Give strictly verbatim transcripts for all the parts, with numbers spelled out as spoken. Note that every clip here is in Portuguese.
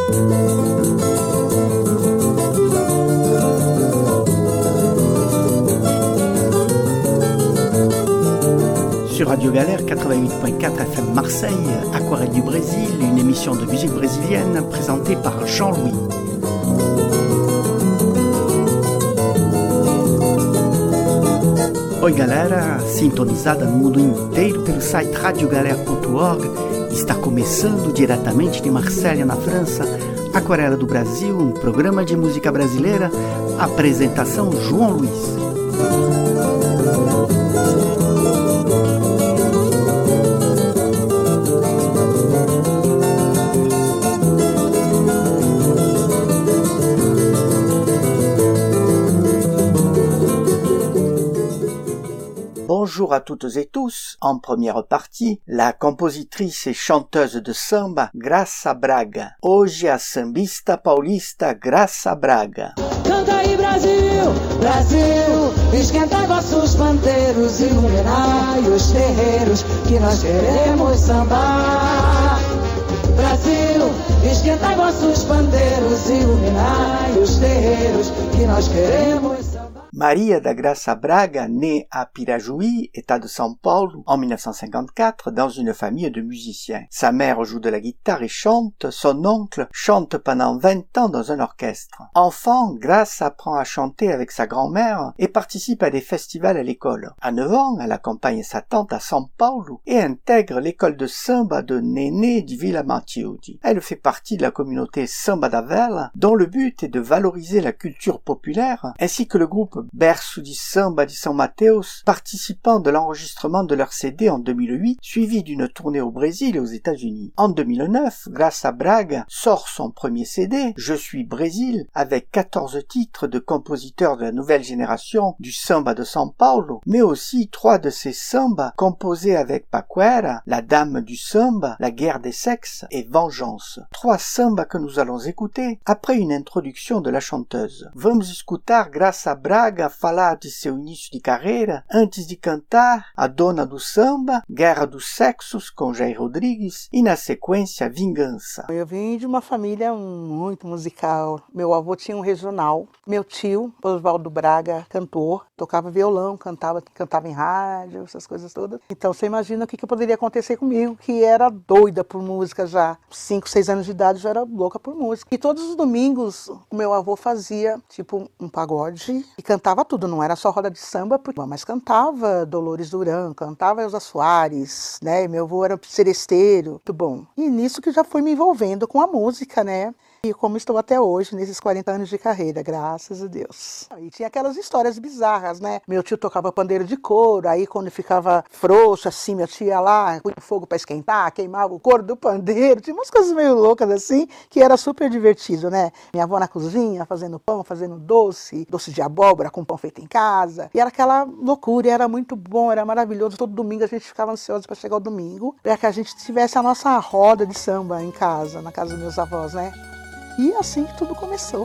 Sur Radio Galère quatre-vingt-huit point quatre F M Marseille, Aquarelle du Brésil, une émission de musique brésilienne présentée par Jean-Louis. Oi galera, sintonizada no mundo inteiro pelo site radio galera ponto org, está começando diretamente de Marselha, na França, Aquarela do Brasil, um programa de música brasileira, apresentação João Luiz. Bonjour à toutes et tous. En première partie, la compositrice et chanteuse de samba Graça Braga. Hoje a sambista paulista Graça Braga. Canta aí Brasil, Brasil, esquenta vossos pandeiros, iluminai os terreiros que nós queremos sambar. Brasil, esquenta vossos pandeiros, iluminai os terreiros que nós queremos sambar. Maria da Graça Braga, née à Pirajuí, État de São Paulo, en dix-neuf cent cinquante-quatre, dans une famille de musiciens. Sa mère joue de la guitare et chante, son oncle chante pendant vingt ans dans un orchestre. Enfant, Graça apprend à chanter avec sa grand-mère et participe à des festivals à l'école. À neuf ans, elle accompagne sa tante à São Paulo et intègre l'école de samba de Nenê de Vila Matilde. Elle fait partie de la communauté Samba da Vela, dont le but est de valoriser la culture populaire, ainsi que le groupe Berço de Samba de São Mateus, participant de l'enregistrement de leur C D en deux mille huit, suivi d'une tournée au Brésil et aux États-Unis. En deux mille neuf, Graça Braga sort son premier C D, Je suis Brésil, avec quatorze titres de compositeurs de la nouvelle génération du samba de São Paulo, mais aussi trois de ses sambas composés avec Paquera, La Dame du Samba, La Guerre des Sexes et Vengeance. Trois sambas que nous allons écouter après une introduction de la chanteuse. Vamos escutar Graça Braga falar de seu início de carreira antes de cantar A Dona do Samba, Guerra dos Sexos com Jair Rodrigues e na sequência Vingança. Eu vim de uma família muito musical. Meu avô tinha um regional, meu tio, Oswaldo Braga, cantor, tocava violão, cantava, cantava em rádio, essas coisas todas. Então você imagina o que, que poderia acontecer comigo, que era doida por música já. cinco, seis anos de idade já era louca por música. E todos os domingos o meu avô fazia tipo um pagode e cantava tudo, não era só roda de samba, mas cantava Dolores Duran, cantava Elza Soares, né? Meu avô era seresteiro, muito bom. E nisso que já fui me envolvendo com a música, né? E como estou até hoje, nesses quarenta anos de carreira, graças a Deus. E tinha aquelas histórias bizarras, né? Meu tio tocava pandeiro de couro, aí quando ficava frouxo, assim, meu tio ia lá, punha fogo para esquentar, queimava o couro do pandeiro, tinha umas coisas meio loucas assim, que era super divertido, né? Minha avó na cozinha, fazendo pão, fazendo doce, doce de abóbora com pão feito em casa. E era aquela loucura, e era muito bom, era maravilhoso. Todo domingo a gente ficava ansioso para chegar o domingo, para que a gente tivesse a nossa roda de samba em casa, na casa dos meus avós, né? E assim que tudo começou.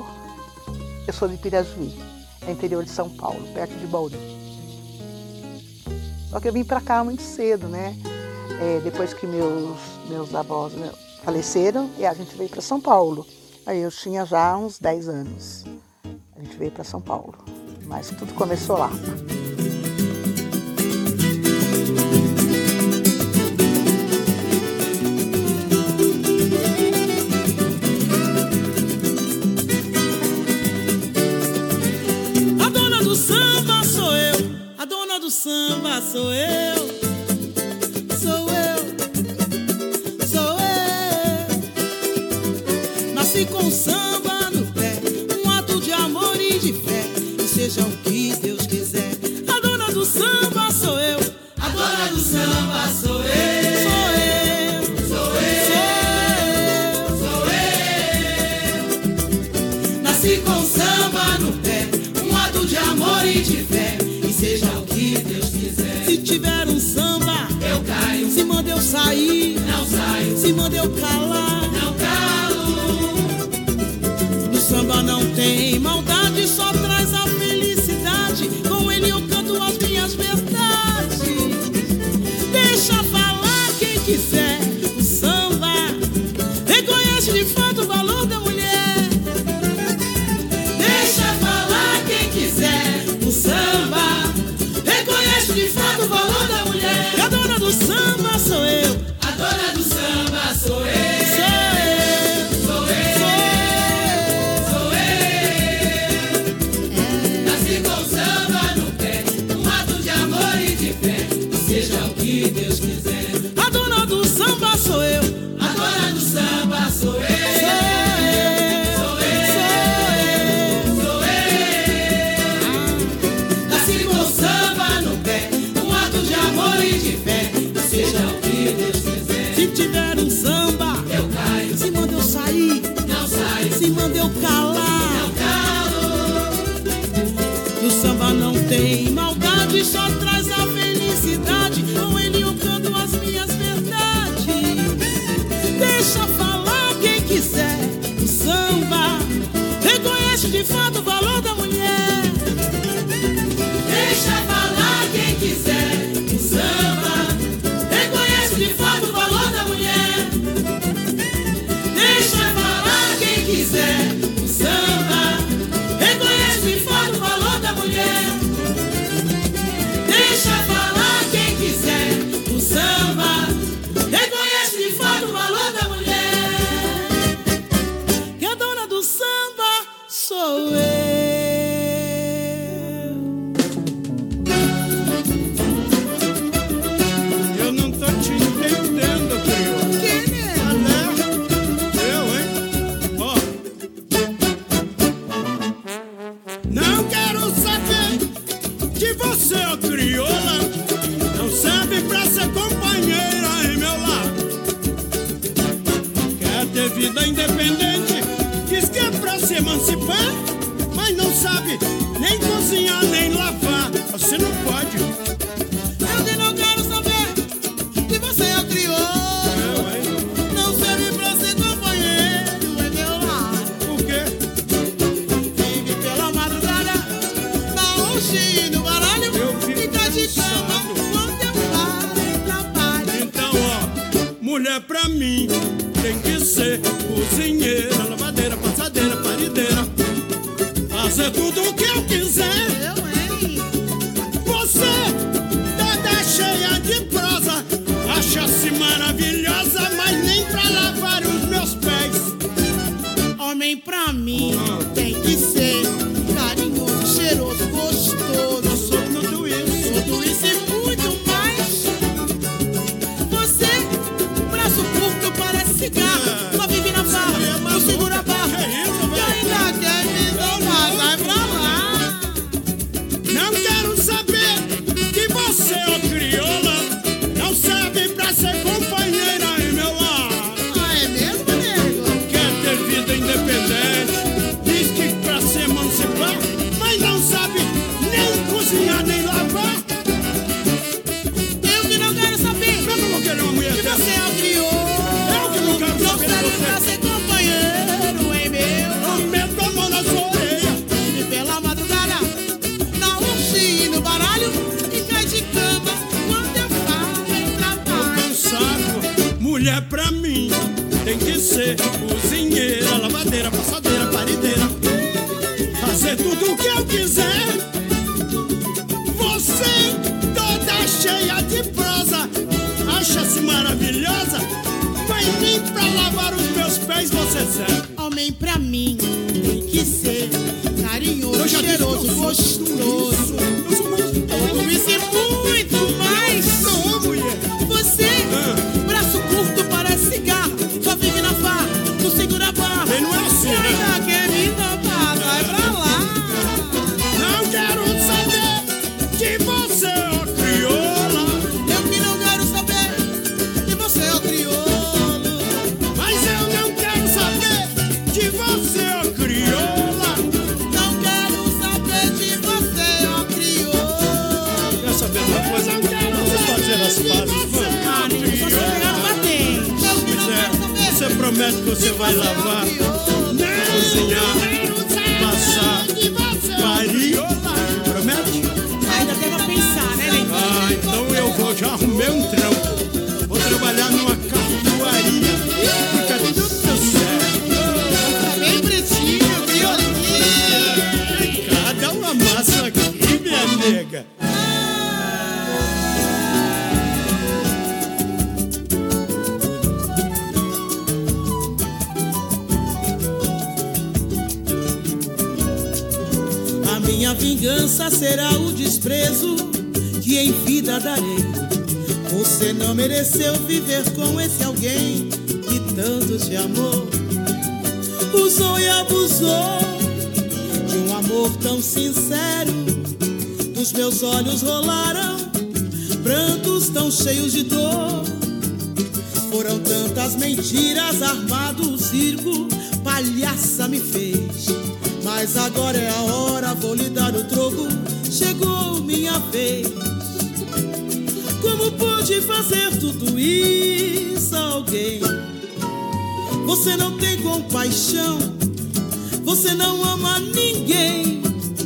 Eu sou de Pirajuí, é interior de São Paulo, perto de Bauru. Só que eu vim para cá muito cedo, né? É, depois que meus, meus avós né, faleceram, e a gente veio para São Paulo. Aí eu tinha já uns dez anos. A gente veio para São Paulo, mas tudo começou lá. Samba sou eu, sou eu, sou eu. Nasci com samba no pé, um ato de amor e de fé, e seja o que Deus quiser. A dona do samba sou eu, a dona do samba sou eu, sou eu, sou eu, sou eu. Nasci com samba no pé, um ato de amor e de fé, e seja o que Deus quiser. Se tiver um samba, eu caio. Se manda eu sair, não saio. Se manda eu calar, não calo. No samba não tem maldade, só traz a felicidade. Com ele eu canto as minhas verdades. Deixa falar quem quiser. O samba reconhece de fato o valor da meu calar. Meu calor. No samba não tem maldade, só traz a felicidade. Com ele eu canto as minhas verdades. Deixa falar quem quiser. O samba reconhece de fato o valor da mulher. Deixa falar quem quiser. O samba reconhece de fato o valor da mulher. Deixa falar quem quiser. O samba reconhece de fato o valor da mulher. Deixa falar quem quiser. O samba reconhece de fato o valor da mulher. Que a dona do samba sou eu. Eu não tô te entendendo, crioulo. Quem é? Alé, eu, hein? Ó. Não quero saber de você, ó crioula. Não serve pra ser companheira em meu lado. Quer ter vida independente, diz que é pra se emancipar, mas não sabe nem cozinhar, nem lavar. Você não pode. Eu que não quero saber que você é o crioulo. Eu, hein? Não serve pra ser companheiro, é meu lar. Por quê? Vive pela madrugada, na hoje e no baralho. Eu fico Fica de cama cansado. quando eu paro em trabalho. Então, ó, mulher pra mim tem que ser cozinheira, lavadeira, passadeira, parideira. Fazer tudo o que eu quiser. Eu, hein? Você, toda cheia de prosa, acha-se maravilhosa, mas nem pra lavar os meus pés. Homem pra mim tem que ser carinhoso, cheiroso, gostoso. Eu sou tudo isso. Tudo isso e muito mais. Você, braço curto, parece cigarro. É. Só vive na farra, Você é não maluco. segura a barra. Que isso, E velho? ainda quer me domar, sai pra lá. Não quero saber que você, ó crioula, não serve pra ser companheira em meu lar. Ah, é mesmo, nego? Quer ter vida independente, diz que pra se emancipar, mas não sabe nem cozinhar, nem lavar. Eu que não quero saber Eu não vou querer uma mulher que dessa. você é o crioulo. Eu que não quero Não saber de serve pra você. ser companheiro, hein, meu? Eu meto a mão na sua orelha. Vive pela madrugada, na urge e no baralho. E cai de cama quando eu falo em trabalho. Cansado, mulher pra mim tem que ser cozinheira, lavadeira, passadeira, parideira. Fazer tudo o que eu quiser. Você, toda cheia de prosa, acha-se maravilhosa, mas nem pra lavar os meus pés você serve. Homem pra mim tem que ser carinhoso, Eu já disse que eu cheiroso, sou gostoso. tudo isso. Eu sou muito Tudo isso e muito mais. Não, mulher. Você, Ah. braço curto, parece cigarro. Só vive na farra, não segura a barra. Ele não é assim, E né? ainda quer me domar, vai pra lá. Não quero saber de você, ó crioula, Eu que não quero saber que você é o crioulo. mas eu não quero saber de você, ó crioula. Não quero saber de você, ó crioulo. Quer saber de uma coisa? Vamos fazer as pazes, vamos. Ah, ninguém só se pegar no batente. Eu que não Pois é, quero saber. você promete que você vai lavar, cozinhar, passar, parir. Promete? Ainda tem pra pensar, né, Lê? Ah, então eu vou, já arrumei um trampo. Vou trabalhar numa cartuaria. Fica tudo certo. Tá bem pretinho, violinho. Cada uma massa aqui, minha nega. A minha vingança será o desprezo que em vida darei. Você não mereceu viver com esse alguém que tanto te amou. Usou e abusou de um amor tão sincero. Dos meus olhos rolaram prantos tão cheios de dor. Foram tantas mentiras armado o circo para palhaça me fez. Mas agora é a hora, vou lhe dar o troco. Chegou minha vez. Como pude fazer tudo isso a alguém? Você não tem compaixão, você não ama ninguém.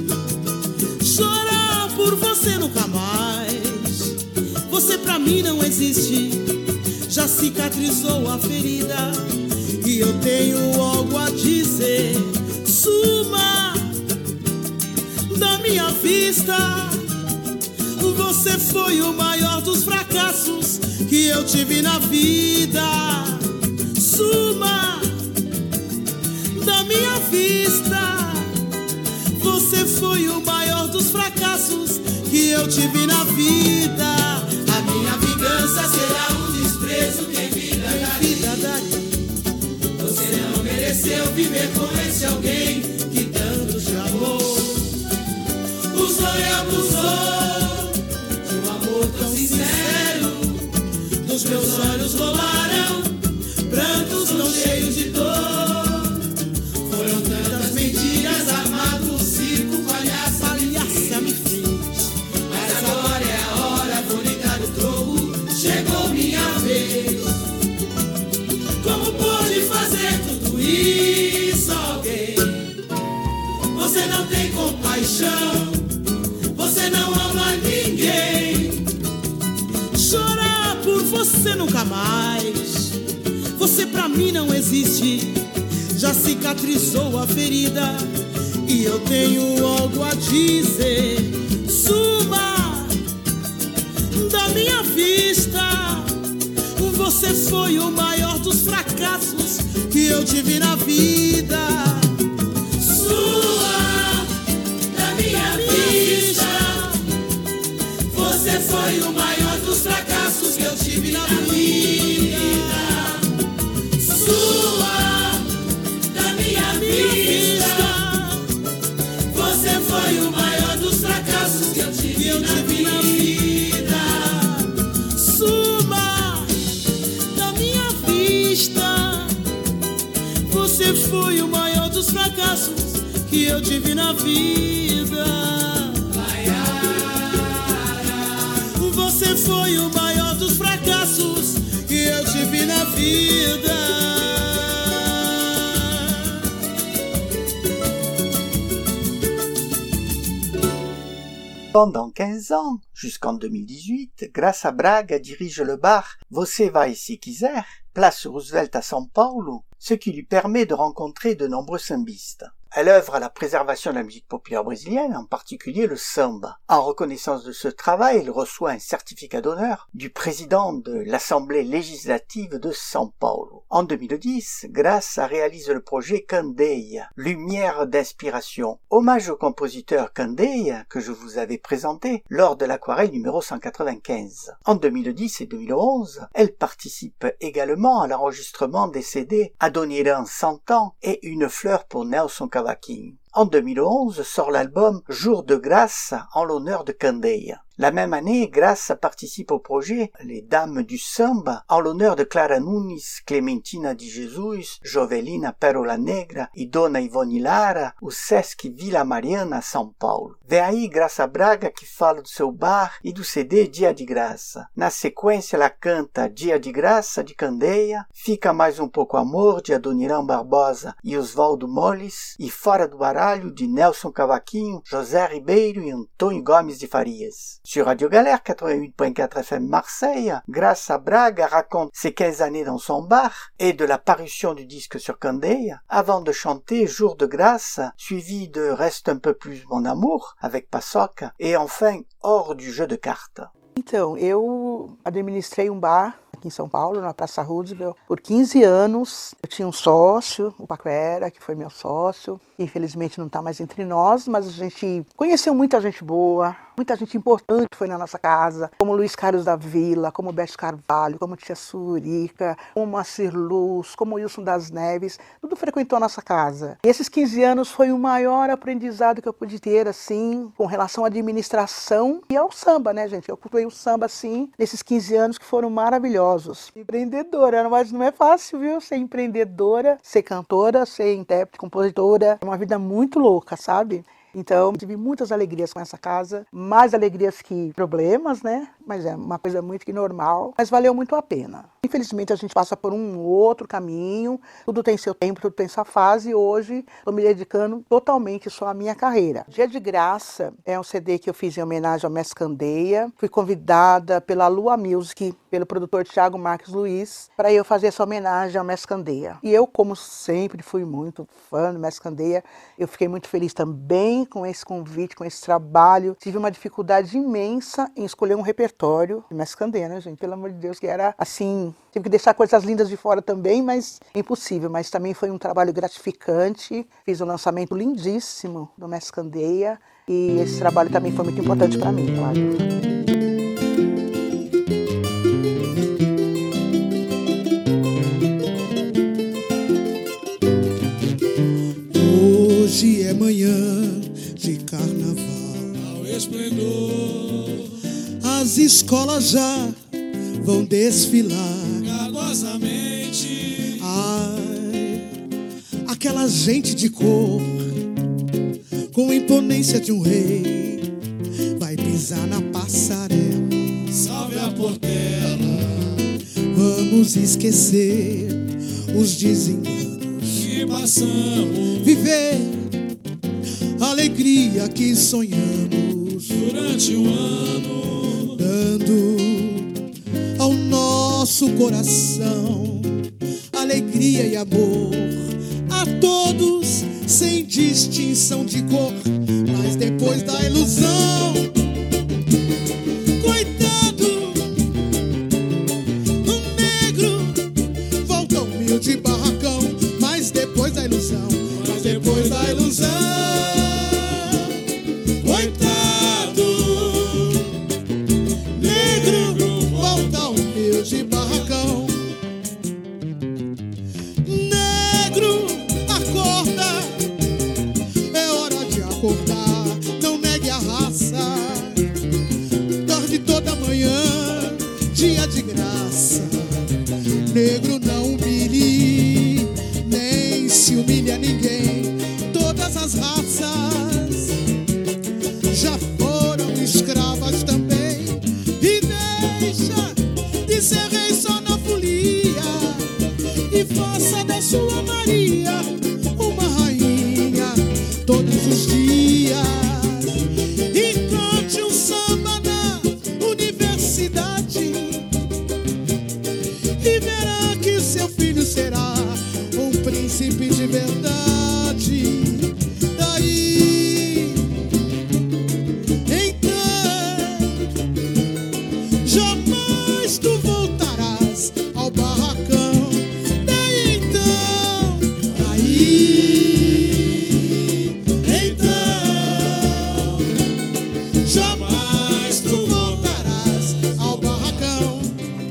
Chorar por você nunca mais. Você pra mim não existe. Já cicatrizou a ferida e eu tenho algo a dizer. Suma da minha vista. Você foi o maior dos fracassos que eu tive na vida. Suma da minha vista. Você foi o maior dos fracassos que eu tive na vida. A minha vingança será um desprezo que em vida darei. Você não mereceu viver com esse alguém que tanto te amou. Usou e abusou de um amor tão sincero. Dos meus olhos rolaram prantos tão cheios de dor. Foram tantas mentiras armadas, um circo palhaça, palhaça me fez. Mas agora é a hora, vou lhe dar o troco. Chegou minha vez. Como pôde fazer tudo isso a alguém? Você não tem compaixão, você não ama ninguém. Chorar por você nunca mais. Você pra mim não existe. Já cicatrizou a ferida e eu tenho algo a dizer. Suma da minha vista. Você foi o maior dos fracassos que eu tive na vida. Sua da minha vista. Você foi o maior dos fracassos que eu tive na vida. Sua da minha vista. Você foi o maior dos fracassos que eu tive na vida. Suma da minha vista. Você foi o maior dos fracassos que eu tive na vida. Você foi o maior dos fracassos que eu tive na vida. Pendant quinze ans, jusqu'en deux mille dix-huit, Graça Braga dirige le bar Você Vai Se Quiser, place Roosevelt à São Paulo, ce qui lui permet de rencontrer de nombreux sambistes. Elle œuvre à la préservation de la musique populaire brésilienne, en particulier le samba. En reconnaissance de ce travail, elle reçoit un certificat d'honneur du président de l'Assemblée législative de São Paulo. En deux mille dix, Graça réalise le projet Candeia, Lumière d'inspiration, hommage au compositeur Candeia que je vous avais présenté lors de l'aquarelle numéro cent quatre-vingt-quinze. En deux mille dix et deux mille onze, elle participe également à l'enregistrement des C D Adoniran cent ans et Une fleur pour Nelson Cavaquinho. En deux mille onze sort l'album Jour de grâce en l'honneur de Candeia. La même année, Graça participe au projet Les Dames du Samba en l'honneur de Clara Nunes, Clementina de Jesus, Jovelina Pérola Negra e Dona Ivone Lara, o Sesc Vila Mariana, São Paulo. Vem aí Graça Braga que fala do seu bar e do C D Dia de Graça. Na sequência ela canta Dia de Graça de Candeia, Fica Mais Um Pouco Amor de Adoniran Barbosa e Oswaldo Molles e Fora do Baralho de Nelson Cavaquinho, José Ribeiro e Antônio Gomes de Farias. Sur Radio Galère quatre-vingt-huit point quatre F M Marseille, Graça Braga raconte ses quinze années dans son bar et de la parution du disque sur Candeia avant de chanter Jour de grâce, suivi de Reste un peu plus mon amour avec Paçoca et enfin Hors du jeu de cartes. Então, eu administrei um bar aqui em São Paulo, na Praça Roosevelt, por quinze anos. Eu tinha um sócio, o Paquera, que foi meu sócio. Infelizmente não está mais entre nós, mas a gente conheceu muita gente boa, muita gente importante foi na nossa casa, como Luiz Carlos da Vila, como Bete Carvalho, como Tia Surica, como Moacir Luz, como Wilson das Neves, tudo frequentou a nossa casa. E esses quinze anos foi o maior aprendizado que eu pude ter, assim, com relação à administração e ao samba, né, gente? Eu cultuei o samba, assim, nesses quinze anos que foram maravilhosos. maravilhosos. Empreendedora, mas não é fácil, viu? Ser empreendedora, ser cantora, ser intérprete, compositora. É uma vida muito louca, sabe? Então, tive muitas alegrias com essa casa, mais alegrias que problemas, né? Mas é uma coisa muito que normal, mas valeu muito a pena. Infelizmente, a gente passa por um outro caminho, tudo tem seu tempo, tudo tem sua fase, e hoje estou me dedicando totalmente só à minha carreira. Dia de Graça é um C D que eu fiz em homenagem ao Mestre Candeia. Fui convidada pela Lua Music, pelo produtor Thiago Marques Luiz, para eu fazer essa homenagem ao Mestre Candeia. E eu, como sempre, fui muito fã do Mestre Candeia, eu fiquei muito feliz também com esse convite, com esse trabalho. Tive uma dificuldade imensa em escolher um repertório de Mestre Candeia, né, gente? Pelo amor de Deus, que era assim, tive que deixar coisas lindas de fora também, mas é impossível. Mas também foi um trabalho gratificante. Fiz um lançamento lindíssimo do Mestre Candeia e esse trabalho também foi muito importante para mim, claro. Hoje é manhã de carnaval, ao esplendor. As escolas já vão desfilar gardosamente. Ai, aquela gente de cor, com imponência de um rei, vai pisar na passarela. Salve a Portela. Vamos esquecer os desenganos que passamos, viver a alegria que sonhamos durante o ano, dando ao nosso coração alegria e amor a todos sem distinção de cor. Mas depois da ilusão, coitado, o negro volta humilde barracão. Mas depois da ilusão, mas depois da ilusão, coitado, negro volta humilde barracão. Negro, acorda, é hora de acordar. Não negue a raça, dorme toda manhã, dia de graça. Negro, não humilhe, nem se humilha ninguém. Todas as raças já foram escravas também. E deixa de ser rei só na folia, e faça da sua Maria uma rainha todos os dias. E cante um samba na universidade, e verá que seu filho será um príncipe de verdade. Daí, então, jamais tu voltarás ao barracão. Daí, então, daí, então, jamais tu voltarás ao barracão.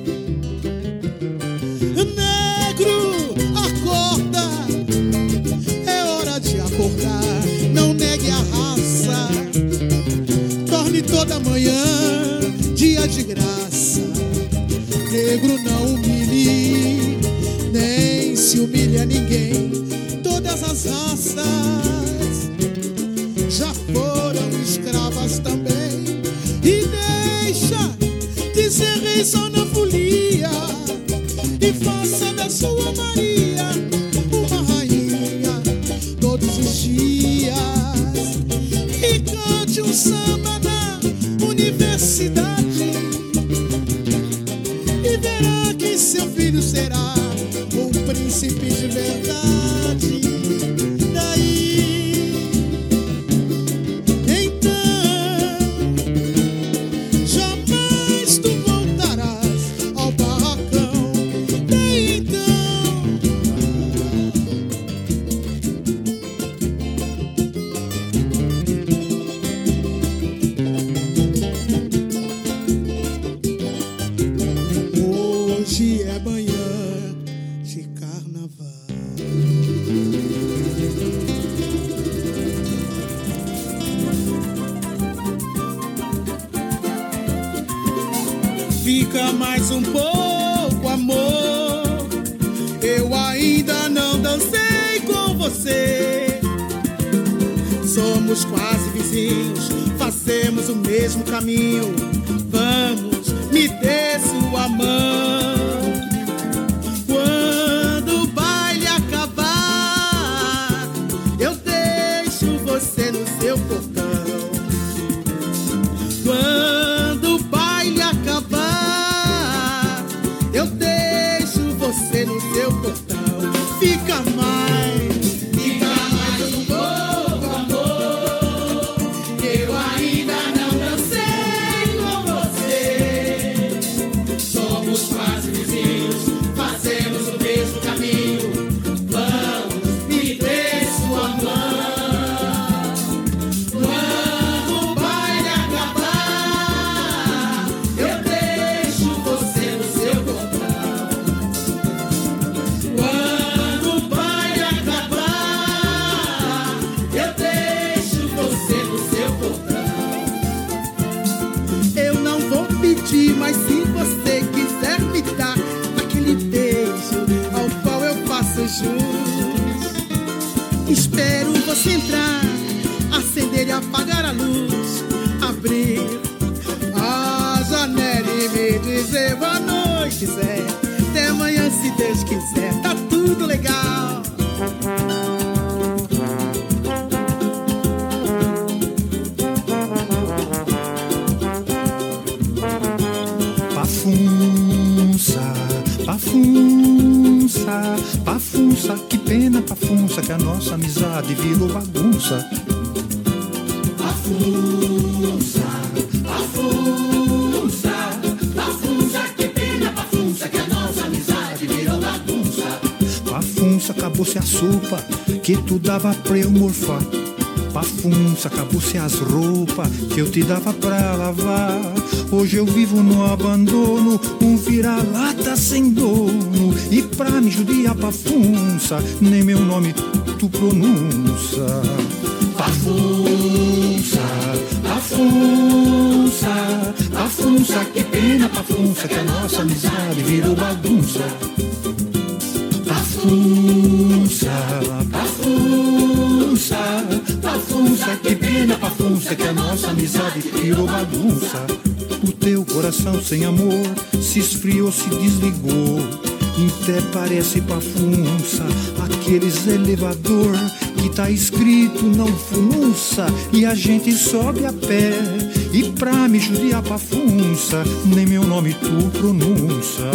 Negro, acorda, é hora de acordar. Não negue a raça, dorme toda manhã, dia de graça. Negro, não humilhe, nem se humilha ninguém. Todas as raças já foram escravas também. E deixa de ser rei só na folia, e faça da sua Maria uma rainha todos os dias. E cante um samba na universidade, e verá que seu filho será um príncipe de verdade. Daí, então, jamais tu voltarás ao barracão. Daí, então, hoje é manhã de carnaval. Fica mais um pouco amor. Eu ainda não dancei com você. Somos quase vizinhos, fazemos o mesmo caminho. Vamos, me dê sua mão. Quando o baile acabar, eu deixo você no seu portão. Quando o baile acabar, eu deixo você no seu portão. Fica mais, fica mais um pouco, amor. Eu ainda não dancei com você. Somos quase vizinhos, fazemos o mesmo caminho. Vamos, me dê sua mão. Quando o baile acabar, eu deixo você no seu portão. Quando o baile acabar, eu deixo você no seu portão. Eu não vou pedir, mas se você quiser me dar aquele beijo ao qual eu faço jus, espero você entrar, acender e apagar a luz, abrir a janela e me dizer boa noite, Zé. Até amanhã, se Deus quiser, tá tudo legal. Pafunça, pafunça, pafunça, que pena, pafunça, que a nossa amizade virou bagunça. Pafunça, pafunça, pafunça, que pena, pafunça, que a nossa amizade virou bagunça. Pafunça, acabou-se a sopa que tu dava pra eu morfar. Pafunça, acabou-se as roupas que eu te dava pra lavar. Hoje eu vivo no abandono, um vira-lata sem dono. E pra me judiar, pafunça, nem meu nome tu pronuncia. Pafunça, pafunça, pafunça, que pena, pafunça, que a nossa amizade virou bagunça. Pafunça, pafunça, pafunça, que pena, pafunça, que a nossa amizade virou bagunça. O teu coração sem amor se esfriou, se desligou. Até parece, pafunça, aqueles elevador que tá escrito não funça, e a gente sobe a pé. E pra me judiar, pafunça, nem meu nome tu pronuncia.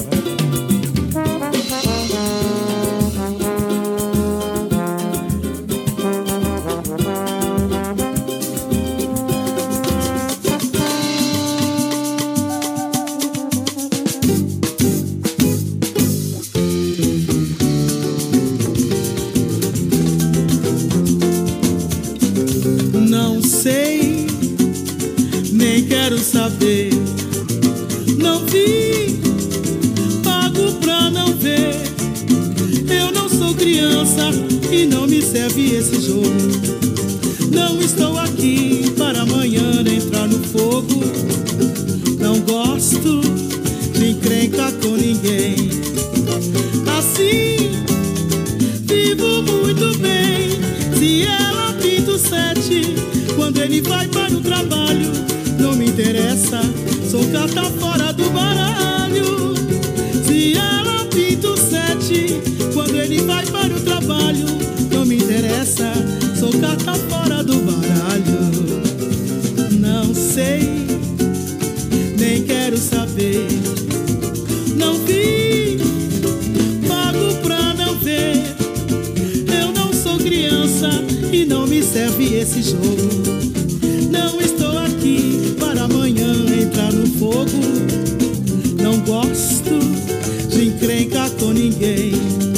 Não sei, nem quero saber. Não vi, pago pra não ver. Eu não sou criança e não me serve esse jogo. Não estou aqui para amanhã entrar no fogo. Não gosto de encrenca com ninguém. Assim, vivo muito bem. Se ela pinta o sete quando ele vai para o trabalho, não me interessa, sou carta fora do baralho. Se ela pinta o sete quando ele vai para o trabalho, não me interessa, sou carta fora do baralho. Não sei, nem quero saber. Não vi, pago pra não ver. Eu não sou criança e não me serve esse jogo. Não estou aqui para amanhã entrar no fogo. Não gosto de encrenca com ninguém.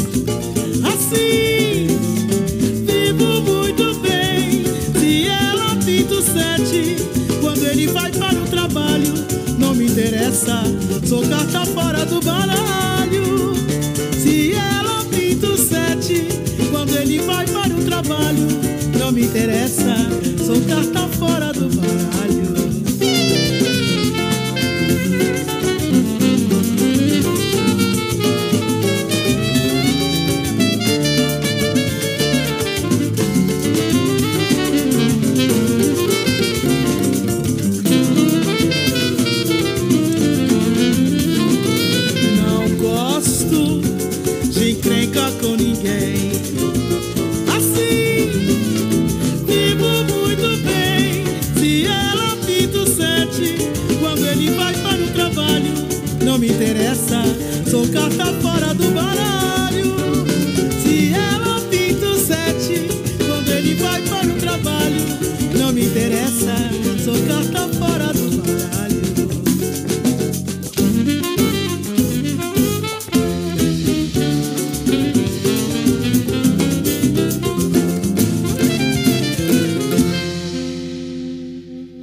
Assim, vivo muito bem. Se ela pinta o sete quando ele vai para o trabalho, não me interessa, sou carta fora do baralho. Se ela pinta o sete quando ele vai para o trabalho, não me interessa, sou carta fora do baralho.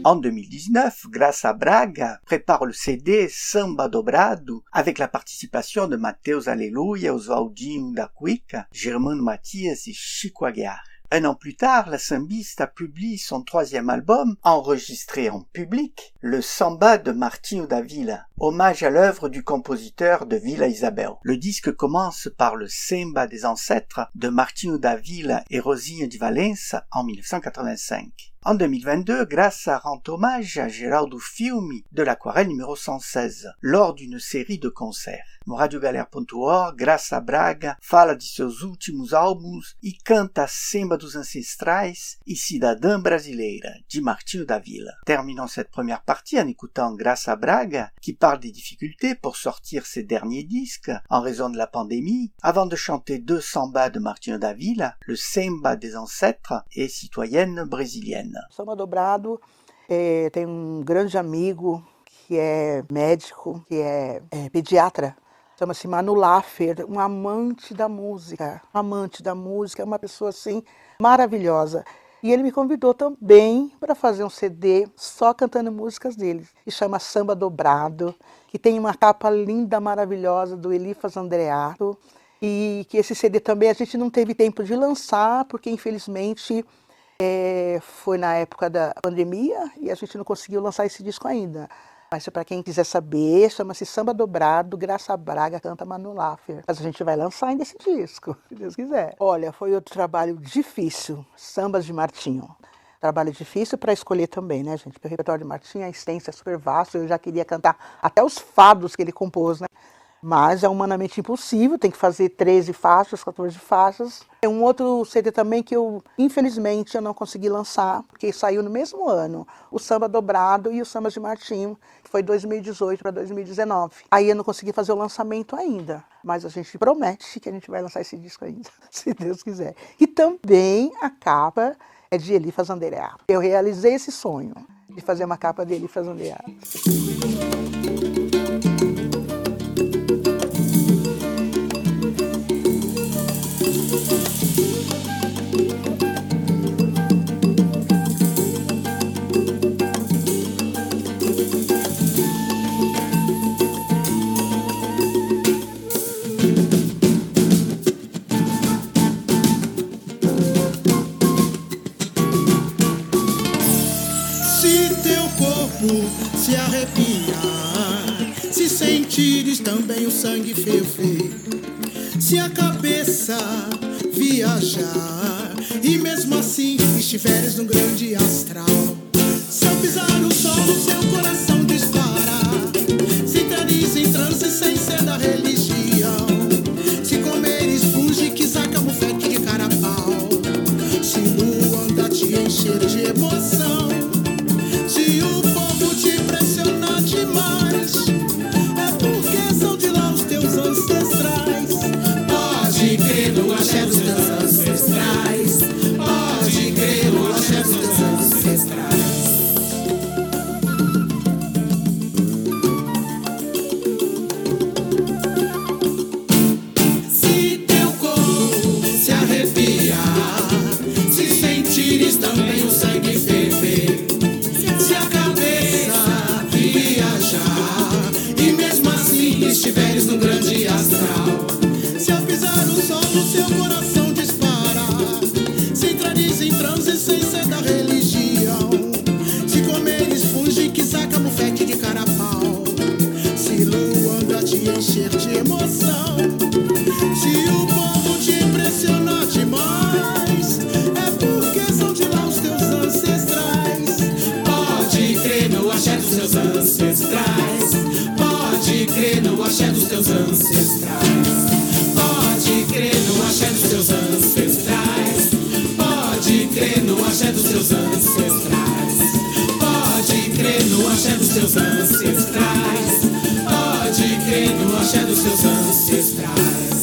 En deux mille dix-neuf, Graça Braga prépare le C D Samba Dobrado avec la participation de Mateus Aleluia, Oswaldinho da Cuica, Germano Matias et Chico Aguiar. Un an plus tard, la sambista publie son troisième album, enregistré en public, le Samba de Martinho da Vila, hommage à l'œuvre du compositeur de Vila Isabel. Le disque commence par le Samba des ancêtres de Martinho da Vila et Rosinha de Valença en mille neuf cent quatre-vingt-cinq. En deux mille vingt-deux, Graça rend hommage à Geraldo Filme de l'Aquarelle numéro cent seize, lors d'une série de concerts. No radio galera ponto org, Graça Braga fala de seus últimos álbuns e canta Samba dos Ancestrais e Cidadã Brasileira, de Martinho da Vila. Terminons cette première partie en écoutant Graça Braga, qui parle des difficultés pour sortir ses derniers disques en raison de la pandémie, avant de chanter deux sambas de Martinho da Vila, le Samba des ancêtres et Citoyenne brésilienne. Samba Dobrado é, tem um grande amigo que é médico, que é, é pediatra, chama-se Manu Laffer, um amante da música, amante da música, uma pessoa assim maravilhosa. E ele me convidou também para fazer um C D só cantando músicas dele, que chama Samba Dobrado, que tem uma capa linda, maravilhosa do Elifas Andreato, e que esse C D também a gente não teve tempo de lançar, porque infelizmente É, foi na época da pandemia e a gente não conseguiu lançar esse disco ainda. Mas para quem quiser saber, chama-se Samba Dobrado, Graça Braga canta Manu Laffer. Mas a gente vai lançar ainda esse disco, se Deus quiser. Olha, foi outro trabalho difícil, Sambas de Martinho. Trabalho difícil para escolher também, né, gente? Porque o repertório de Martinho é extenso, é super vasto, eu já queria cantar até os fados que ele compôs, né? Mas é humanamente impossível, tem que fazer treze faixas, quatorze faixas. É um outro C D também que eu, infelizmente, eu não consegui lançar, porque saiu no mesmo ano, o Samba Dobrado e o Samba de Martinho, que foi dois mil e dezoito para dois mil e dezenove. Aí eu não consegui fazer o lançamento ainda, mas a gente promete que a gente vai lançar esse disco ainda, se Deus quiser. E também a capa é de Elifas Andreato. Eu realizei esse sonho de fazer uma capa de Elifas Andreato. Se arrepiar, se sentires também o sangue ferver, se a cabeça viajar e mesmo assim estiveres num grande astral, se ao pisar o solo seu coração disparar, se entrares em transe sem ser da religião, se comeres fuji que saca mufete de carapau, se lua anda te encher de emoção, se o povo te impressionar demais, é porque são de lá os teus ancestrais. Pode crer no axé dos teus ancestrais. Pode crer no axé dos teus ancestrais. Se teu corpo se arrepiar, se sentires também o sangue ferver, se a cabeça viajar e mesmo assim estiveres num grande astral, se ao pisar o solo seu coração disparar, se entrares em transe sem ser da religião, se comeres fuji que saca mufete de carapau, se lua anda te encher de emoção, se o povo te impressionar demais, é porque são de lá os teus ancestrais. Pode crer no axé dos teus ancestrais. Pode crer no axé dos teus ancestrais. Pode crer no axé dos teus ancestrais. Pode crer no axé dos teus ancestrais. Pode crer no axé dos teus ancestrais. Pode crer no axé dos teus ancestrais.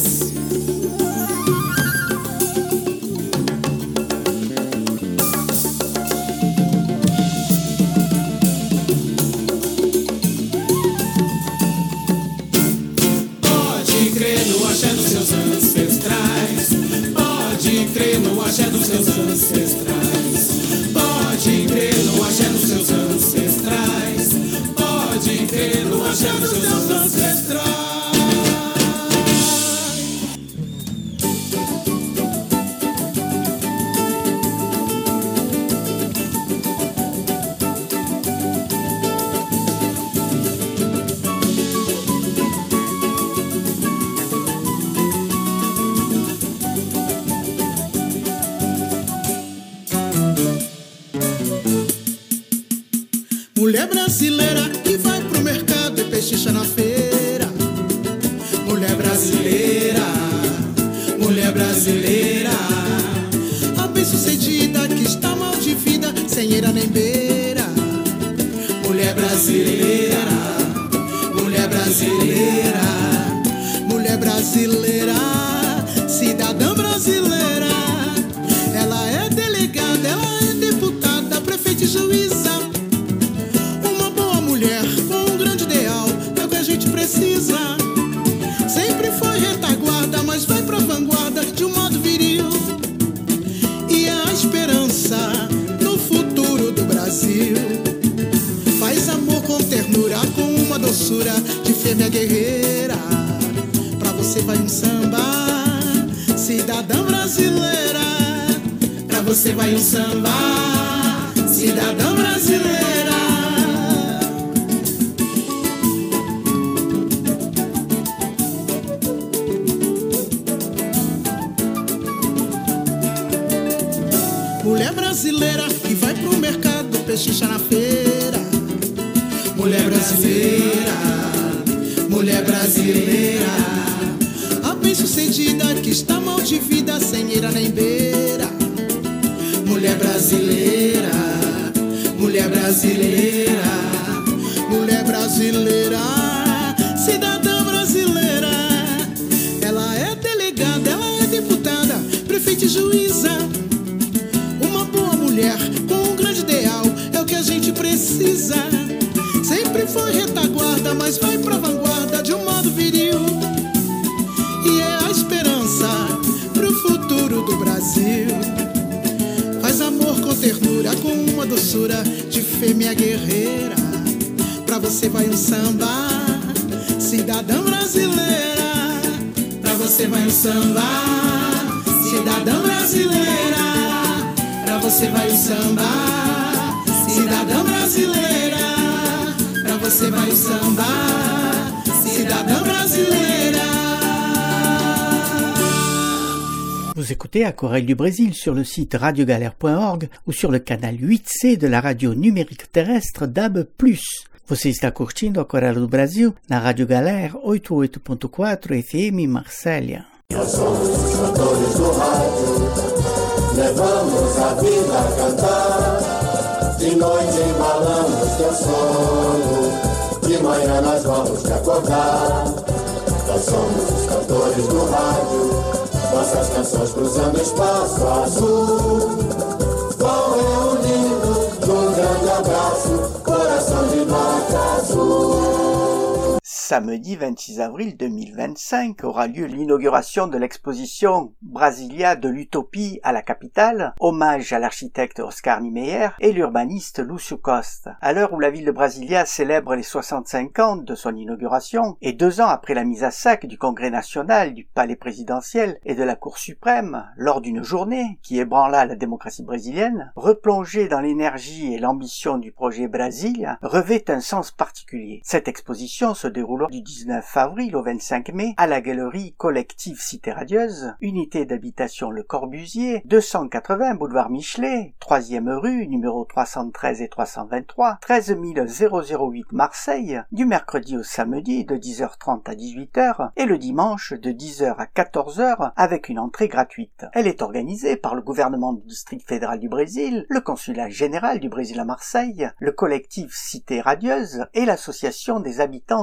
Pode crer no axé dos teus ancestrais. Pode crer no axé dos teus ancestrais. Pode crer no axé dos teus ancestrais. axé dos teus ancestrais. Mulher brasileira que vai pro mercado e pechicha na feira. Mulher brasileira, mulher brasileira, a bem-sucedida que está mal de vida, sem eira nem beira. Mulher brasileira, mulher brasileira, mulher brasileira, cidadã brasileira. Ela é delegada, ela é deputada, prefeita e juíza. Precisa. Sempre foi retaguarda, mas vai pra vanguarda de um modo viril. E é a esperança no futuro do Brasil. Faz amor com ternura, com uma doçura de fêmea guerreira. Pra você vai um samba, cidadã brasileira. Pra você vai um samba, cidadã brasileira. Mulher brasileira que vai pro mercado, pechicha na feira. Mulher brasileira, mulher brasileira, a bem-sucedida que está mal de vida, sem eira nem beira. Mulher brasileira, mulher brasileira, mulher brasileira, cidadã brasileira. Ela é delegada, ela é deputada, prefeita e juíza. Mulher com um grande ideal é o que a gente precisa. Sempre foi retaguarda, mas vai pra vanguarda de um modo viril. E é a esperança pro futuro do Brasil. Faz amor com ternura, com uma doçura de fêmea guerreira. Pra você vai um samba, cidadã brasileira. Pra você vai um samba, cidadã brasileira. Pra você vai o samba, cidadã brasileira. Pra você vai o samba, cidadã brasileira. Vous écoutez Aquarelle du Brésil sur le site radio galère point org ou sur le canal huit C de la radio numérique terrestre D A B plus. Você está curtindo Aquarelle do Brasil na Rádio Galera oitenta e oito ponto quatro F M Marsella. Nós somos os cantores do rádio, levamos a vida a cantar. De noite embalamos teu sono, de manhã nós vamos te acordar. Nós somos os cantores do rádio, nossas canções cruzando espaço azul. Vão reunindo num grande abraço, coração de nota azul. Samedi vingt-six avril deux mille vingt-cinq aura lieu l'inauguration de l'exposition Brasilia de l'utopie à la capitale, hommage à l'architecte Oscar Niemeyer et l'urbaniste Lúcio Costa. À l'heure où la ville de Brasilia célèbre les soixante-cinq ans de son inauguration et deux ans après la mise à sac du Congrès national, du palais présidentiel et de la Cour suprême, lors d'une journée qui ébranla la démocratie brésilienne, replonger dans l'énergie et l'ambition du projet Brasilia revêt un sens particulier. Cette exposition se déroule du dix-neuf avril au vingt-cinq mai à la galerie collective Cité Radieuse, unité d'habitation Le Corbusier, deux cent quatre-vingts boulevard Michelet, troisième rue, numéro trois cent treize et trois cent vingt-trois, treize mille huit Marseille, du mercredi au samedi de dix heures trente à dix-huit heures et le dimanche de dix heures à quatorze heures avec une entrée gratuite. Elle est organisée par le gouvernement du district fédéral du Brésil, le consulat général du Brésil à Marseille, le collectif Cité Radieuse et l'association des habitants de l'unité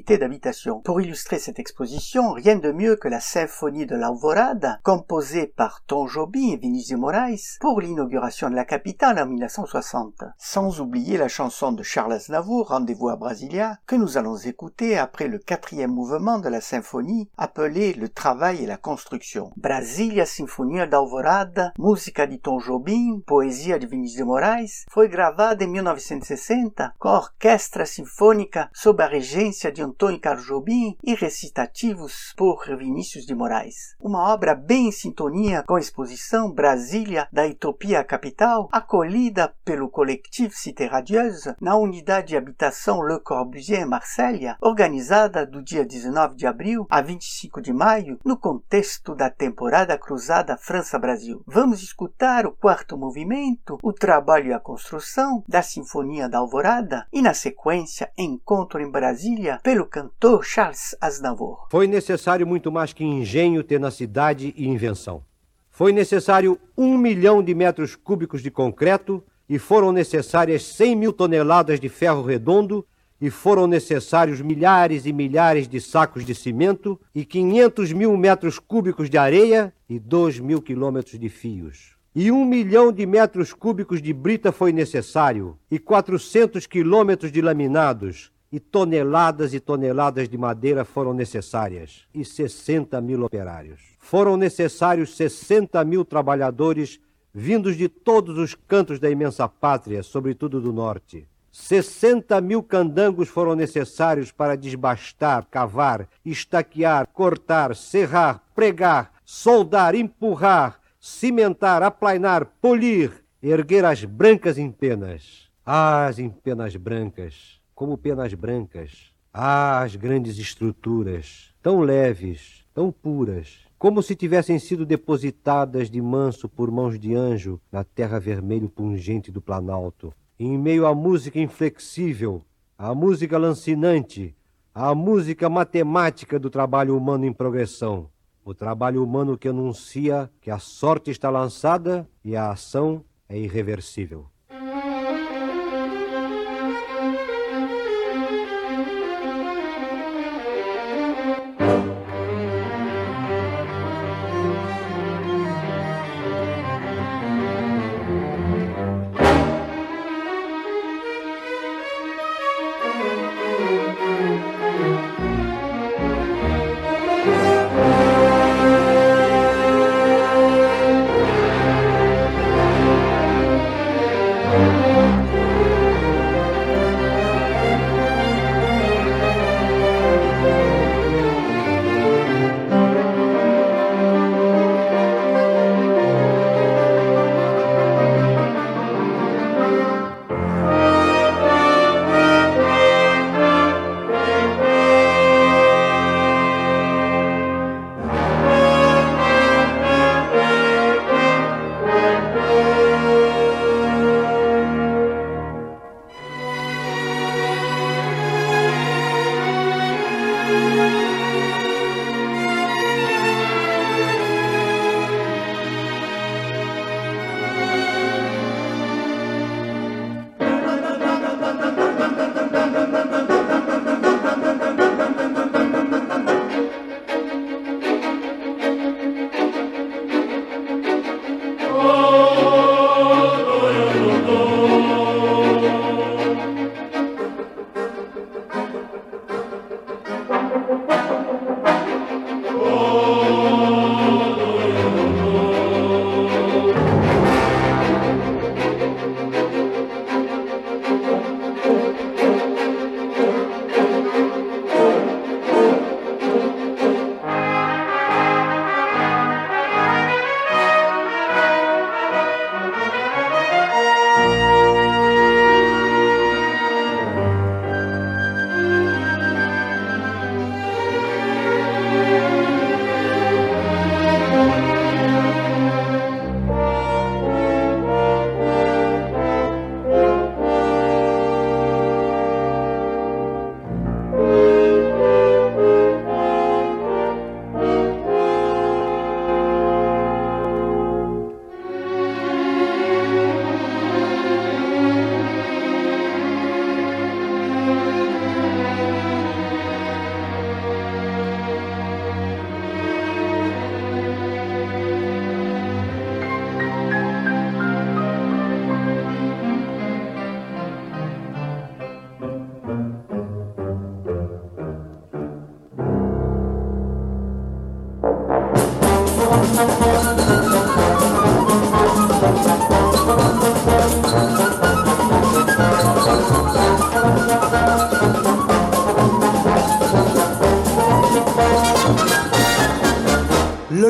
unités d'habitation. Pour illustrer cette exposition, rien de mieux que la symphonie de l'Alvorada, composée par Tom Jobim et Vinicius Moraes pour l'inauguration de la capitale en mille neuf cent soixante. Sans oublier la chanson de Charles Aznavour, Rendez-vous à Brasilia, que nous allons écouter après le quatrième mouvement de la symphonie, appelé Le travail et la construction. Brasília, Sinfonia d'Alvorada, música de Tom Jobim, poesia de Vinicius Moraes, foi gravada em mil novecentos e sessenta com a Orquestra Sinfônica sob a regência de Antônio Carlos Jobim e recitativos por Vinicius de Moraes. Uma obra bem em sintonia com a exposição Brasília da Utopia Capital, acolhida pelo coletivo Cité Radieuse na unidade de habitação Le Corbusier em Marsella, organizada do dia dezenove de abril a vinte e cinco de maio, no contexto da temporada cruzada França-Brasil. Vamos escutar o quarto movimento, o trabalho e a construção da Sinfonia da Alvorada e, na sequência, Encontro em Brasília pelo cantor Charles Aznavour. Foi necessário muito mais que engenho, tenacidade e invenção. Foi necessário um milhão de metros cúbicos de concreto e foram necessárias cem mil toneladas de ferro redondo e foram necessários milhares e milhares de sacos de cimento e quinhentos mil metros cúbicos de areia e dois mil quilômetros de fios. E um milhão de metros cúbicos de brita foi necessário e quatrocentos quilômetros de laminados e toneladas e toneladas de madeira foram necessárias e sessenta mil operários. Foram necessários sessenta mil trabalhadores vindos de todos os cantos da imensa pátria, sobretudo do norte. sessenta mil candangos foram necessários para desbastar, cavar, estaquear, cortar, serrar, pregar, soldar, empurrar, cimentar, aplainar, polir, erguer as brancas em penas. Ah, as em penas brancas, como penas brancas. Ah, as grandes estruturas, tão leves, tão puras, como se tivessem sido depositadas de manso por mãos de anjo na terra vermelho pungente do Planalto. Em meio à música inflexível, à música lancinante, à música matemática do trabalho humano em progressão. O trabalho humano que anuncia que a sorte está lançada e a ação é irreversível.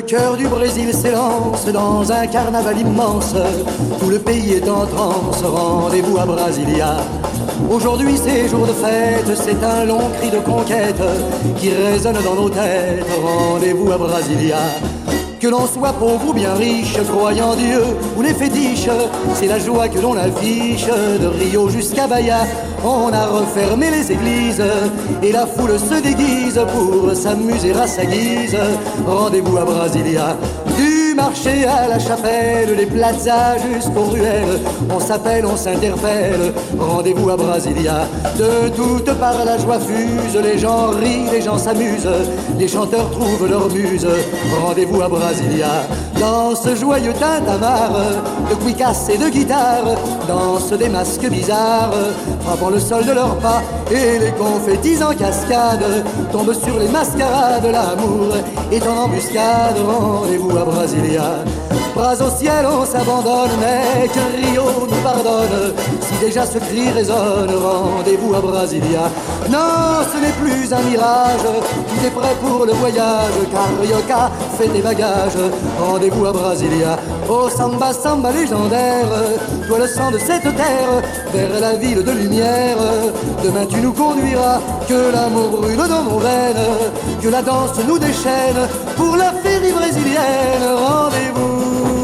cœur du Brésil s'élance dans un carnaval immense. Tout le pays est en transe, rendez-vous à Brasilia. Aujourd'hui c'est jour de fête, c'est un long cri de conquête qui résonne dans nos têtes, rendez-vous à Brasilia. Que l'on soit pauvre ou bien riche, croyant Dieu ou les fétiches, c'est la joie que l'on affiche. De Rio jusqu'à Bahia, on a refermé les églises et la foule se déguise pour s'amuser à sa guise. Rendez-vous à Brasilia. Du marché à la chapelle, les plazas jusqu'aux ruelles, on s'appelle, on s'interpelle. Rendez-vous à Brasilia. De toutes parts la joie fuse, les gens rient, les gens s'amusent, les chanteurs trouvent leur muse. Rendez-vous à Brasilia. Dans ce joyeux tintamarre de cuicas et de guitare, dansent des masques bizarres, frappant le sol de leurs pas, et les confettis en cascade tombent sur les mascarades. L'amour est en embuscade, rendez-vous à Brasilia. Bras au ciel, on s'abandonne, mais que Rio nous pardonne si déjà ce cri résonne. Rendez-vous à Brasilia. Non, ce n'est plus un mirage, tout est prêt pour le voyage, Carioca fait des bagages. Rendez-vous à Brasilia. Oh samba, samba légendaire, toi le sang de cette terre, vers la ville de lumière. Demain tu nous conduiras, que l'amour brûle dans nos veines, que la danse nous déchaîne pour la féerie brésilienne. Rendez-vous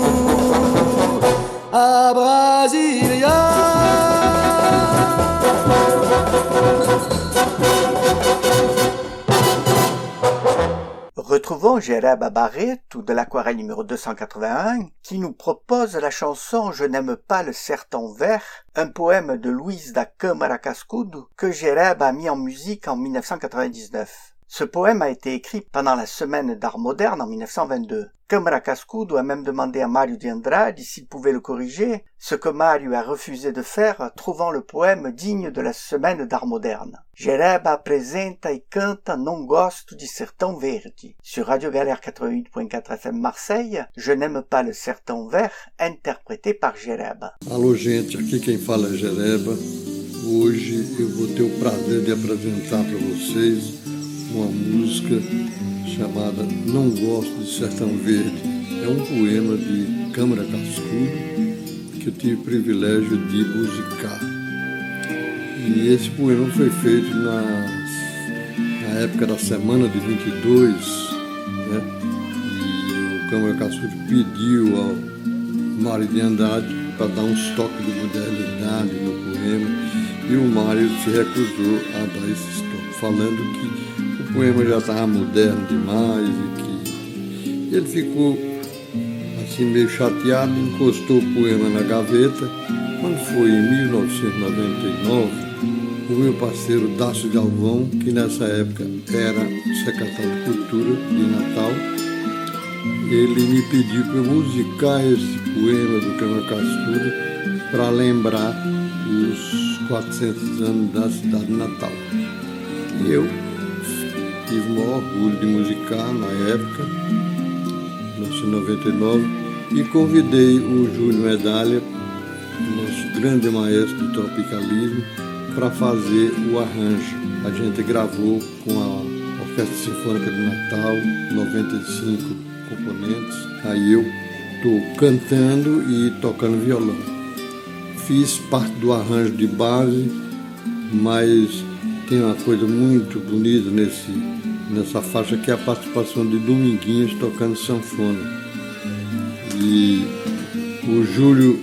à Brasilia. Retrouvons Jereba Barreto de l'aquarelle numéro deux cent quatre-vingt-un qui nous propose la chanson Je n'aime pas le sertão vert, un poème de Luiz da Câmara Cascudo que Jereba a mis en musique en mille neuf cent quatre-vingt-dix-neuf. Ce poème a été écrit pendant la semaine d'art moderne en mille neuf cent vingt-deux. Câmara Cascudo a même demandé à Mário de Andrade s'il pouvait le corriger, ce que Mário a refusé de faire, trouvant le poème digne de la semaine d'art moderne. Jereba apresenta e canta Não Gosto de Sertão Verde. Sur Radio Galère quatre-vingt-huit point quatre F M Marseille, Je n'aime pas le sertão vert, interprété par Jereba. Alô gente, aqui quem fala é Jereba. Hoje eu vou ter o prazer de apresentar para vocês uma música chamada Não Gosto de Sertão Verde. É um poema de Câmara Cascudo que eu tive o privilégio de musicar. E esse poema foi feito na, na época da Semana de vinte e dois, né? E o Câmara Cascudo pediu ao Mário de Andrade para dar um toque de modernidade no poema, e o Mário se recusou a dar esse toque, falando que o poema já estava moderno demais e que ele ficou assim meio chateado, encostou o poema na gaveta. Quando foi em mil novecentos e noventa e nove, o meu parceiro Dácio Galvão, que nessa época era secretário de Cultura de Natal, ele me pediu para eu musicar esse poema do Câmara Cascudo para lembrar os quatrocentos anos da cidade de Natal. E eu tive o maior orgulho de musicar na época, em mil novecentos e noventa e nove, e convidei o Júlio Medalha, nosso grande maestro do tropicalismo, para fazer o arranjo. A gente gravou com a Orquestra Sinfônica de Natal, noventa e cinco componentes. Aí eu estou cantando e tocando violão. Fiz parte do arranjo de base, mas tem uma coisa muito bonita nesse, nessa faixa, que é a participação de Dominguinhos tocando sanfona. E o Júlio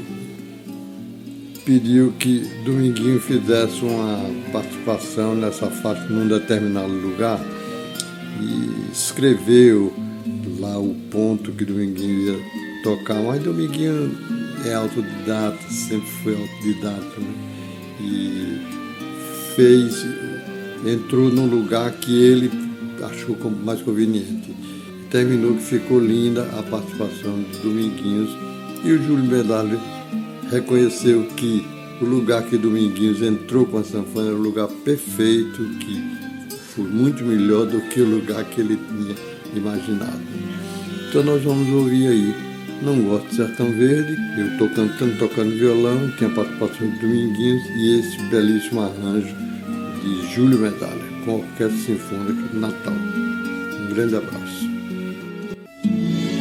pediu que Dominguinho fizesse uma participação nessa faixa num determinado lugar e escreveu lá o ponto que Dominguinho ia tocar, mas Dominguinho é autodidata, sempre foi autodidata, né? E fez, entrou num lugar que ele achou mais conveniente. Terminou que ficou linda a participação de Dominguinhos, e o Júlio Medalha reconheceu que o lugar que Dominguinhos entrou com a sanfona era o lugar perfeito, que foi muito melhor do que o lugar que ele tinha imaginado. Então nós vamos ouvir aí Não Gosto de Sertão Verde. Eu estou cantando, tocando violão, tem a participação de Dominguinhos e esse belíssimo arranjo de Júlio Medalha com a Orquestra Sinfônica de Natal. Um grande abraço.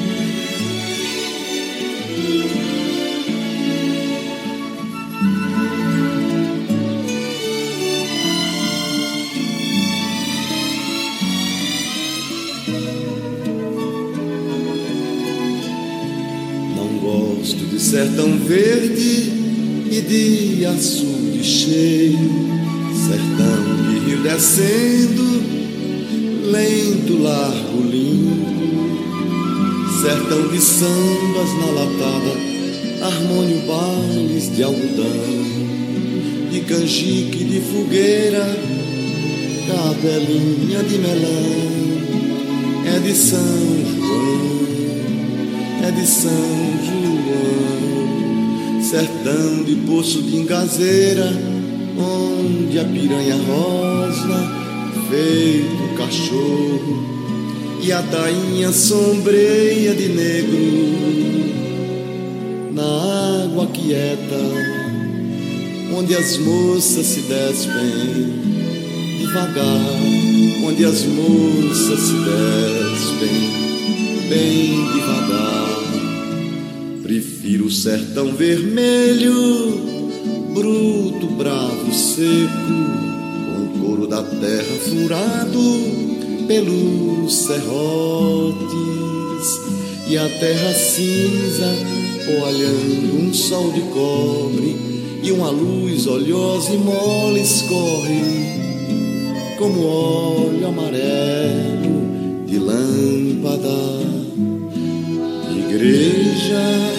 sertão verde e de açude cheio, sertão de rio descendo, lento, largo, limpo, sertão de sambas na latada, harmônio, bailes de algodão, de canjique, de fogueira, capelinha de melão. É de São João, é de São João, sertão de poço de engazeira, onde a piranha rosna feito cachorro e a tainha sombreia de negro na água quieta, onde as moças se despem devagar, onde as moças se despem bem devagar. Prefiro o sertão vermelho, bruto, bravo, seco, com o couro da terra furado pelos serrotes, e a terra cinza olhando um sol de cobre, e uma luz olhosa e mole escorre como óleo amarelo de lâmpada de igreja.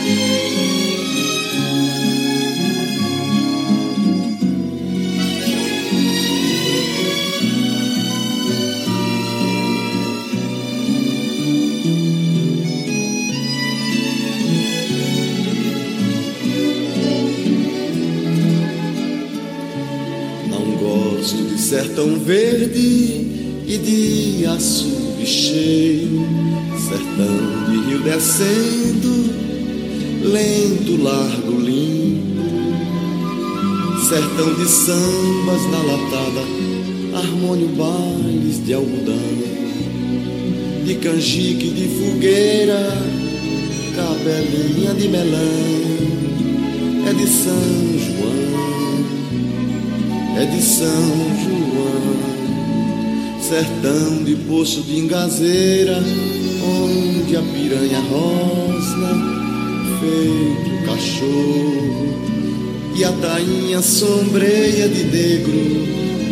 Sertão verde e de açude cheio, sertão de rio descendo, lento, largo, limpo, sertão de sambas na latada, harmônio, bailes de algodão, de canjique, de fogueira, capelinha de melão. É de São João, é de São João, sertão de poço de engazeira, onde a piranha rosna feito cachorro e a tainha sombreia de negro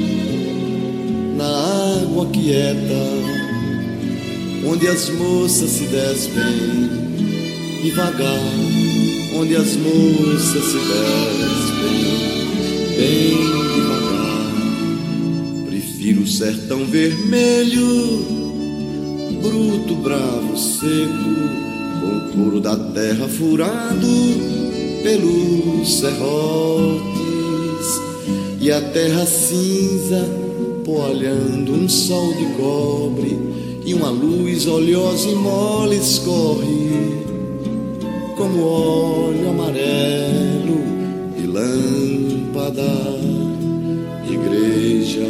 na água quieta, onde as moças se despem devagar, onde as moças se despem bem devagar. Prefiro o sertão vermelho, bruto, bravo, seco, com o couro da terra furado pelos serrotes, e a terra cinza polhando um sol de cobre, e uma luz olhosa e mole escorre como óleo amarelo de lâmpada de igreja.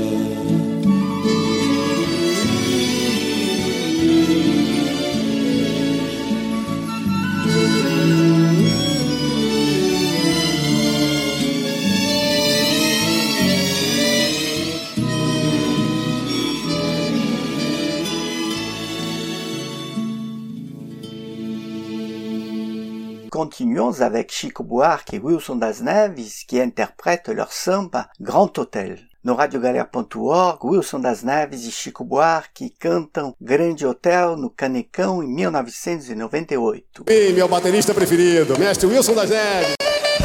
Continuons avec Chico Buarque et Wilson das Neves qui interprètent leur samba Grand Hotel. No radio galera ponto org, Wilson das Neves e Chico Buarque cantam Grande Hotel no Canecão em mil novecentos e noventa e oito. E meu baterista preferido, mestre Wilson das Neves.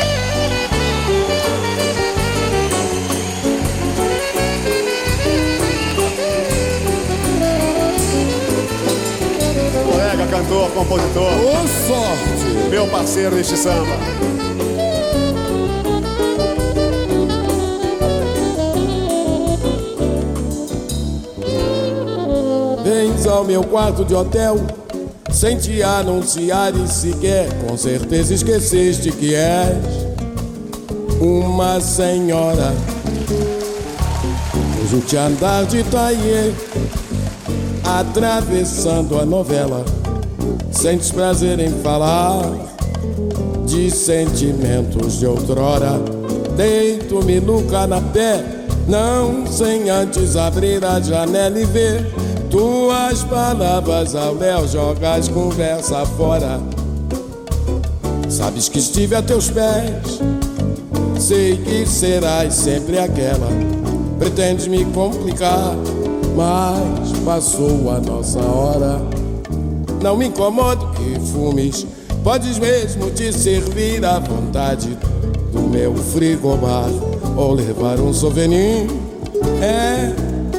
Colega, cantor, compositor. Ô sorte! Meu parceiro neste samba. Vens ao meu quarto de hotel, sem te anunciares sequer, com certeza esqueceste que és uma senhora. Vejo-te andar de taie, atravessando a novela, sentes prazer em falar de sentimentos de outrora. Deito-me no canapé, não sem antes abrir a janela e ver tuas palavras ao léu, jogas conversa fora. Sabes que estive a teus pés, sei que serás sempre aquela. Pretendes me complicar, mas passou a nossa hora. Não me incomodo que fumes, podes mesmo te servir à vontade do meu frigobar ou levar um souvenir. É,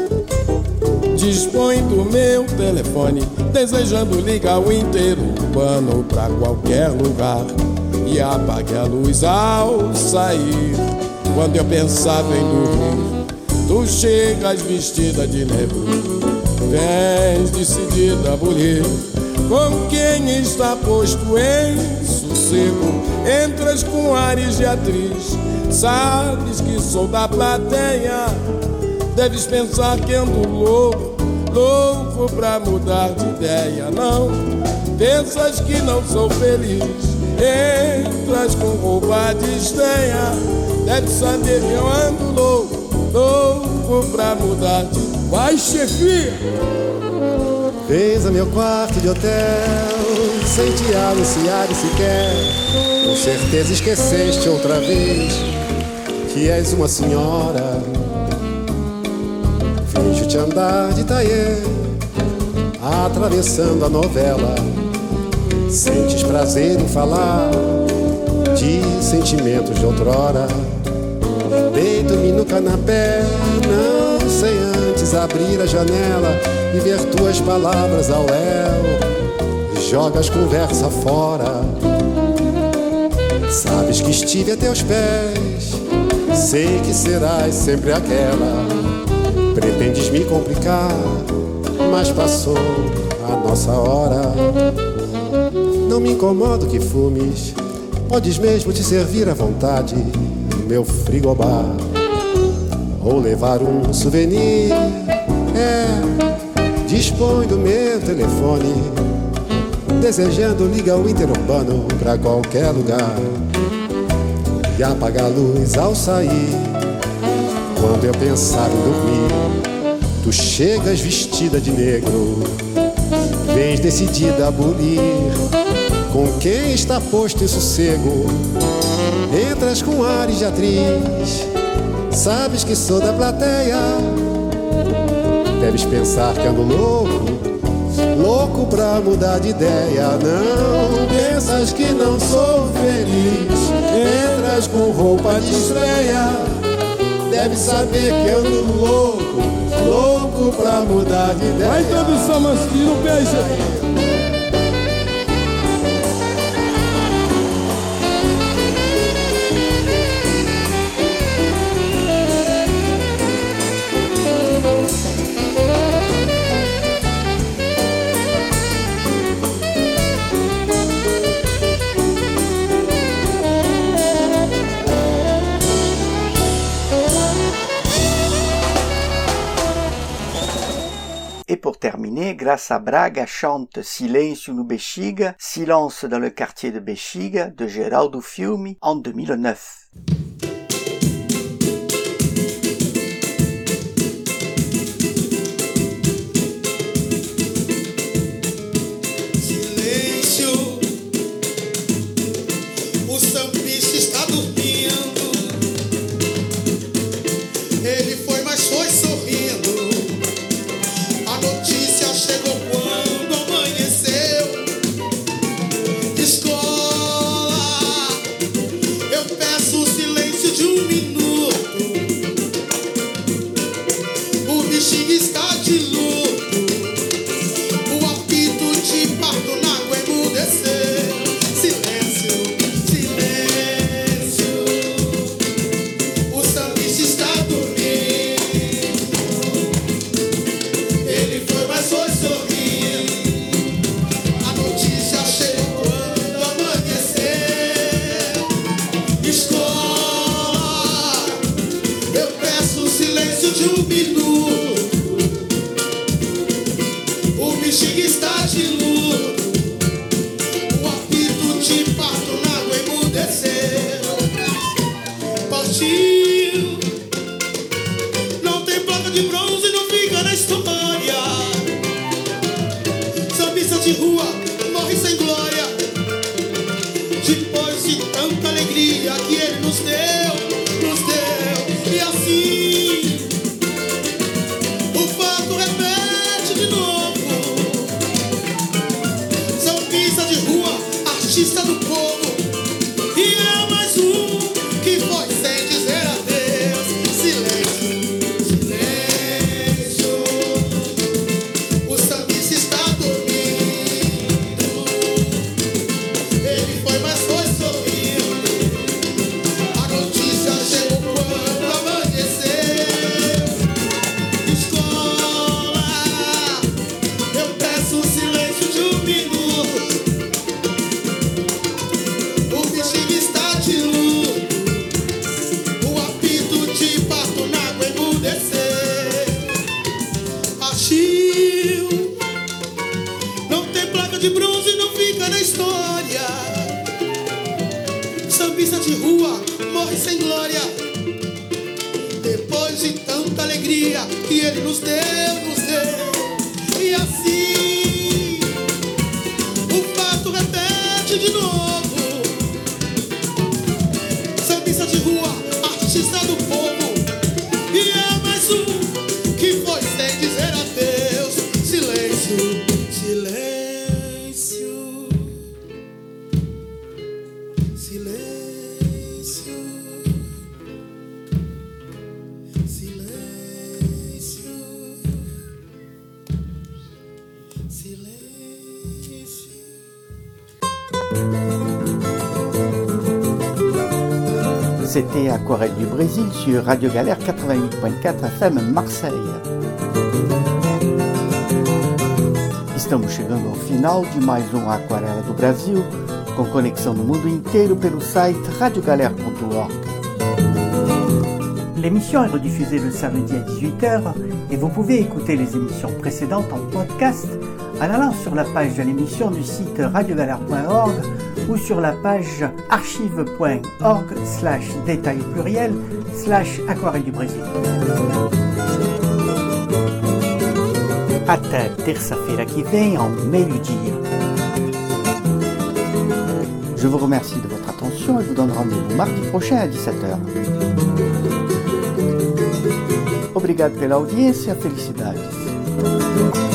dispõe do meu telefone, desejando ligar o inteiro urbano pra qualquer lugar. E apague a luz ao sair. Quando eu pensava em dormir, tu chegas vestida de negro, vens decidida a bulir. Com quem está posto em sossego, entras com ares de atriz. Sabes que sou da plateia, deves pensar que ando louco, louco pra mudar de ideia. Não, pensas que não sou feliz, entras com roupa de estranha. Deve saber que eu ando louco, louco pra mudar de... Vai, chefia! Vens a meu quarto de hotel, sem te anunciar sequer. Com certeza esqueceste outra vez que és uma senhora. Vejo-te andar de taillé, atravessando a novela. Sentes prazer em falar de sentimentos de outrora. Deito-me no canapé, não sem antes abrir a janela e ver tuas palavras ao léu. Jogas conversa fora. Sabes que estive a teus pés, sei que serás sempre aquela. Pretendes me complicar, mas passou a nossa hora. Não me incomodo que fumes, podes mesmo te servir à vontade no meu frigobar ou levar um souvenir. É, dispõe do meu telefone, desejando liga o interurbano pra qualquer lugar. E apaga a luz ao sair. Quando eu pensar em dormir, tu chegas vestida de negro, vens decidida a bulir. Com quem está posto em sossego, entras com ares de atriz. Sabes que sou da plateia, deves pensar que ando louco, louco pra mudar de ideia. Não pensas que não sou feliz, entras com roupa de estreia. Deves saber que ando louco, louco pra mudar de ideia. Vai introdução masculina, beijo. Et pour terminer, Graça Braga chante Silêncio no Bexiga, Silence dans le quartier de Bexiga de Geraldo Fiume en deux mille neuf. De rua, morre sem glória. Depois Sambista de rua morre sem glória, depois de tanta alegria que ele nos deu, nos deu. E assim o fato repete de novo. Sambista de rua, artista do povo, e é mais um que foi sem dizer adeus. Silêncio, silêncio, silêncio, silêncio, silêncio. C'était Aquarelle du Brésil sur Radio Galère quatre-vingt-huit point quatre F M Marseille. Estamos chegando ao final de mais um Aquarela do Brasil, com conexão no mundo inteiro pelo site radio galère point org. L'émission est rediffusée le samedi à dix-huit heures et vous pouvez écouter les émissions précédentes en podcast en allant sur la page de l'émission du site radio galère point org ou sur la page archive point org slash détail pluriel slash aquarelle du Brésil. Até terça-feira que vem, ao meio-dia. Je vous remercie de votre attention et vous donne rendez-vous mardi prochain à dix-sept heures. Obrigado pela audiência, felicidades.